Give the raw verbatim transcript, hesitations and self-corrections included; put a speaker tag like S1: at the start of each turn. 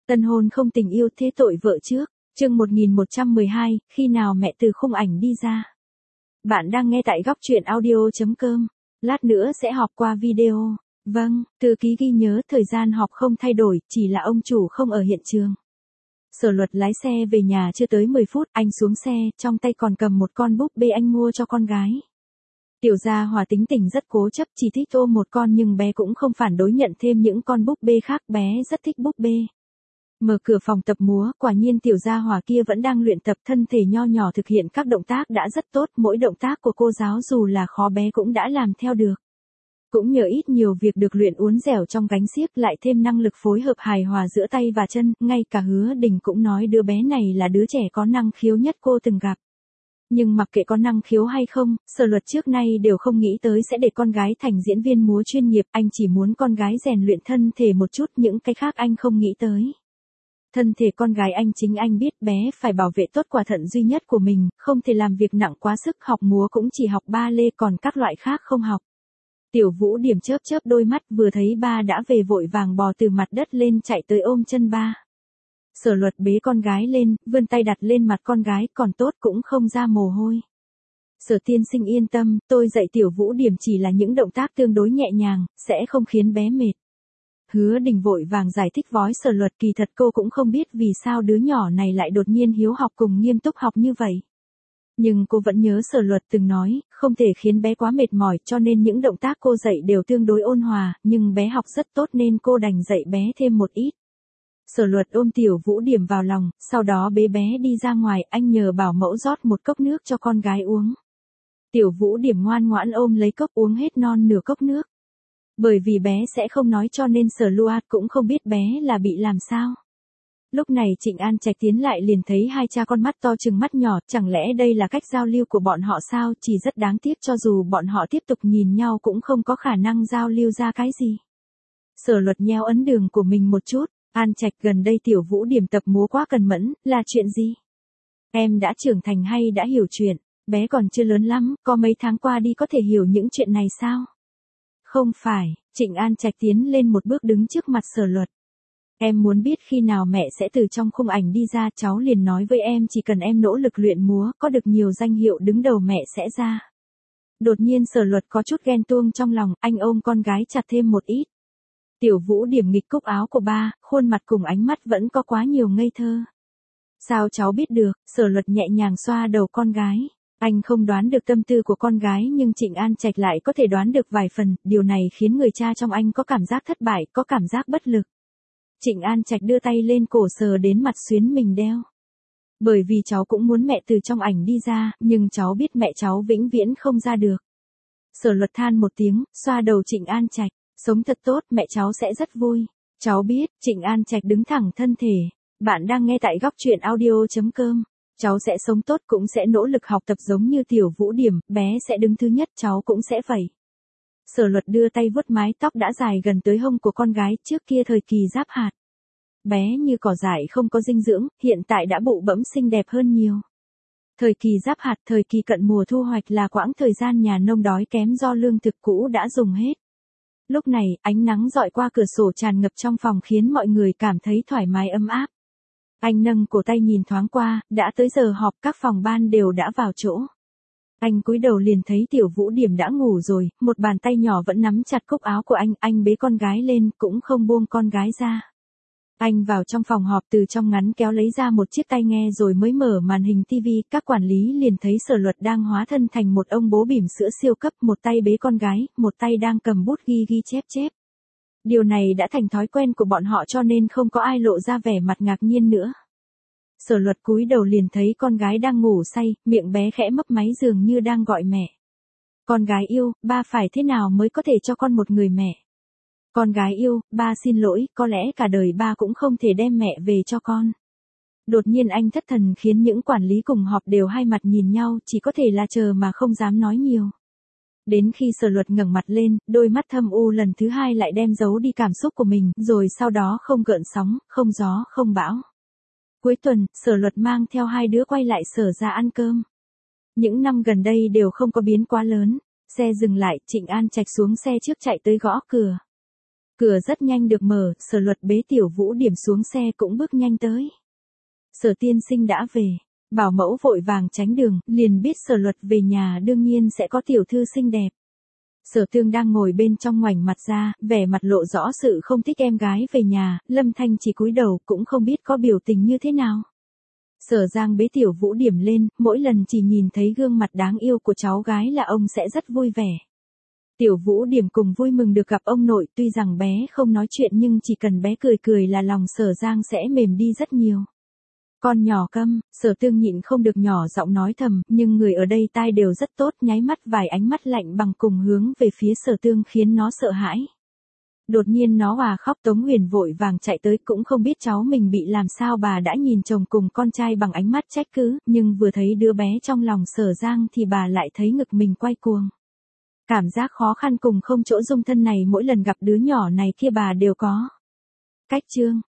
S1: Tân hôn không tình yêu thế tội vợ trước. Chương một nghìn một trăm mười hai, khi nào mẹ từ khung ảnh đi ra. Bạn đang nghe tại góc truyện audio chấm com. Lát nữa sẽ họp qua video. Vâng, thư ký ghi nhớ thời gian họp không thay đổi, chỉ là ông chủ không ở hiện trường. Sở Luật lái xe về nhà chưa tới mười phút, anh xuống xe, trong tay còn cầm một con búp bê anh mua cho con gái. Tiểu Gia Hòa tính tình rất cố chấp, chỉ thích ôm một con nhưng bé cũng không phản đối nhận thêm những con búp bê khác, bé rất thích búp bê. Mở cửa phòng tập múa, quả nhiên Tiểu Gia Hòa kia vẫn đang luyện tập, thân thể nho nhỏ thực hiện các động tác đã rất tốt, mỗi động tác của cô giáo dù là khó bé cũng đã làm theo được. Cũng nhờ ít nhiều việc được luyện uốn dẻo trong gánh xiếc lại thêm năng lực phối hợp hài hòa giữa tay và chân, ngay cả Hứa Đình cũng nói đứa bé này là đứa trẻ có năng khiếu nhất cô từng gặp. Nhưng mặc kệ có năng khiếu hay không, Sở Luật trước nay đều không nghĩ tới sẽ để con gái thành diễn viên múa chuyên nghiệp, anh chỉ muốn con gái rèn luyện thân thể một chút, những cái khác anh không nghĩ tới. Thân thể con gái anh chính anh biết, bé phải bảo vệ tốt quả thận duy nhất của mình, không thể làm việc nặng quá sức, học múa cũng chỉ học ba lê còn các loại khác không học. Tiểu Vũ Điểm chớp chớp đôi mắt, vừa thấy ba đã về vội vàng bò từ mặt đất lên chạy tới ôm chân ba. Sở Luật bế con gái lên, vươn tay đặt lên mặt con gái, còn tốt cũng không ra mồ hôi. Sở tiên sinh yên tâm, tôi dạy Tiểu Vũ Điểm chỉ là những động tác tương đối nhẹ nhàng, sẽ không khiến bé mệt. Hứa Đình vội vàng giải thích với Sở Luật, kỳ thật cô cũng không biết vì sao đứa nhỏ này lại đột nhiên hiếu học cùng nghiêm túc học như vậy. Nhưng cô vẫn nhớ Sở Luật từng nói, không thể khiến bé quá mệt mỏi, cho nên những động tác cô dạy đều tương đối ôn hòa, nhưng bé học rất tốt nên cô đành dạy bé thêm một ít. Sở Luật ôm Tiểu Vũ Điểm vào lòng, sau đó bế bé đi ra ngoài, anh nhờ bảo mẫu rót một cốc nước cho con gái uống. Tiểu Vũ Điểm ngoan ngoãn ôm lấy cốc uống hết non nửa cốc nước. Bởi vì bé sẽ không nói cho nên Sở Luat cũng không biết bé là bị làm sao. Lúc này Trịnh An Trạch tiến lại liền thấy hai cha con mắt to chừng mắt nhỏ, chẳng lẽ đây là cách giao lưu của bọn họ sao, chỉ rất đáng tiếc cho dù bọn họ tiếp tục nhìn nhau cũng không có khả năng giao lưu ra cái gì. Sở Luật nheo ấn đường của mình một chút, An Trạch gần đây Tiểu Vũ Điểm tập múa quá cần mẫn, là chuyện gì? Em đã trưởng thành hay đã hiểu chuyện, bé còn chưa lớn lắm, có mấy tháng qua đi có thể hiểu những chuyện này sao? Không phải, Trịnh An Trạch tiến lên một bước đứng trước mặt Sở Luật. Em muốn biết khi nào mẹ sẽ từ trong khung ảnh đi ra, cháu liền nói với em chỉ cần em nỗ lực luyện múa, có được nhiều danh hiệu đứng đầu mẹ sẽ ra. Đột nhiên Sở Luật có chút ghen tuông trong lòng, anh ôm con gái chặt thêm một ít. Tiểu Vũ Điểm nghịch cúc áo của ba, khuôn mặt cùng ánh mắt vẫn có quá nhiều ngây thơ. Sao cháu biết được? Sở Luật nhẹ nhàng xoa đầu con gái. Anh không đoán được tâm tư của con gái nhưng Trịnh An Trạch lại có thể đoán được vài phần, điều này khiến người cha trong anh có cảm giác thất bại, có cảm giác bất lực. Trịnh An Trạch đưa tay lên cổ sờ đến mặt xuyến mình đeo. Bởi vì cháu cũng muốn mẹ từ trong ảnh đi ra, nhưng cháu biết mẹ cháu vĩnh viễn không ra được. Sở Luật than một tiếng, xoa đầu Trịnh An Trạch, sống thật tốt, mẹ cháu sẽ rất vui. Cháu biết, Trịnh An Trạch đứng thẳng thân thể. Bạn đang nghe tại góc truyện audio chấm com. Cháu sẽ sống tốt, cũng sẽ nỗ lực học tập giống như Tiểu Vũ Điểm, bé sẽ đứng thứ nhất, cháu cũng sẽ vậy. Sở Luật đưa tay vuốt mái tóc đã dài gần tới hông của con gái, trước kia thời kỳ giáp hạt. Bé như cỏ dại không có dinh dưỡng, hiện tại đã bụ bẫm xinh đẹp hơn nhiều. Thời kỳ giáp hạt, thời kỳ cận mùa thu hoạch là quãng thời gian nhà nông đói kém do lương thực cũ đã dùng hết. Lúc này, ánh nắng rọi qua cửa sổ tràn ngập trong phòng khiến mọi người cảm thấy thoải mái ấm áp. Anh nâng cổ tay nhìn thoáng qua, đã tới giờ họp, các phòng ban đều đã vào chỗ. Anh cúi đầu liền thấy Tiểu Vũ Điểm đã ngủ rồi, một bàn tay nhỏ vẫn nắm chặt cúc áo của anh, anh bế con gái lên, cũng không buông con gái ra. Anh vào trong phòng họp, từ trong ngắn kéo lấy ra một chiếc tai nghe rồi mới mở màn hình tivi, các quản lý liền thấy Sở Luật đang hóa thân thành một ông bố bỉm sữa siêu cấp, một tay bế con gái, một tay đang cầm bút ghi ghi chép chép. Điều này đã thành thói quen của bọn họ cho nên không có ai lộ ra vẻ mặt ngạc nhiên nữa. Sở Luật cúi đầu liền thấy con gái đang ngủ say, miệng bé khẽ mấp máy dường như đang gọi mẹ. Con gái yêu, ba phải thế nào mới có thể cho con một người mẹ? Con gái yêu, ba xin lỗi, có lẽ cả đời ba cũng không thể đem mẹ về cho con. Đột nhiên anh thất thần khiến những quản lý cùng họp đều hai mặt nhìn nhau, chỉ có thể là chờ mà không dám nói nhiều. Đến khi Sở Luật ngẩng mặt lên, đôi mắt thâm u lần thứ hai lại đem giấu đi cảm xúc của mình, rồi sau đó không gợn sóng, không gió, không bão. Cuối tuần, Sở Luật mang theo hai đứa quay lại Sở ra ăn cơm. Những năm gần đây đều không có biến quá lớn. Xe dừng lại, Trịnh An Trạch xuống xe trước chạy tới gõ cửa. Cửa rất nhanh được mở, Sở Luật bế Tiểu Vũ Điểm xuống xe cũng bước nhanh tới. Sở tiên sinh đã về. Bảo mẫu vội vàng tránh đường, liền biết Sở Luật về nhà đương nhiên sẽ có tiểu thư xinh đẹp. Sở Tương đang ngồi bên trong ngoảnh mặt ra, vẻ mặt lộ rõ sự không thích em gái về nhà, Lâm Thanh chỉ cúi đầu cũng không biết có biểu tình như thế nào. Sở Giang bế Tiểu Vũ Điểm lên, mỗi lần chỉ nhìn thấy gương mặt đáng yêu của cháu gái là ông sẽ rất vui vẻ. Tiểu Vũ Điểm cùng vui mừng được gặp ông nội, tuy rằng bé không nói chuyện nhưng chỉ cần bé cười cười là lòng Sở Giang sẽ mềm đi rất nhiều. Con nhỏ câm, Sở Tương nhịn không được nhỏ giọng nói thầm, nhưng người ở đây tai đều rất tốt, nháy mắt vài ánh mắt lạnh bằng cùng hướng về phía Sở Tương khiến nó sợ hãi. Đột nhiên nó òa khóc, Tống Huyền vội vàng chạy tới cũng không biết cháu mình bị làm sao, bà đã nhìn chồng cùng con trai bằng ánh mắt trách cứ, nhưng vừa thấy đứa bé trong lòng Sở Giang thì bà lại thấy ngực mình quay cuồng. Cảm giác khó khăn cùng không chỗ dung thân này mỗi lần gặp đứa nhỏ này kia bà đều có. Cách chương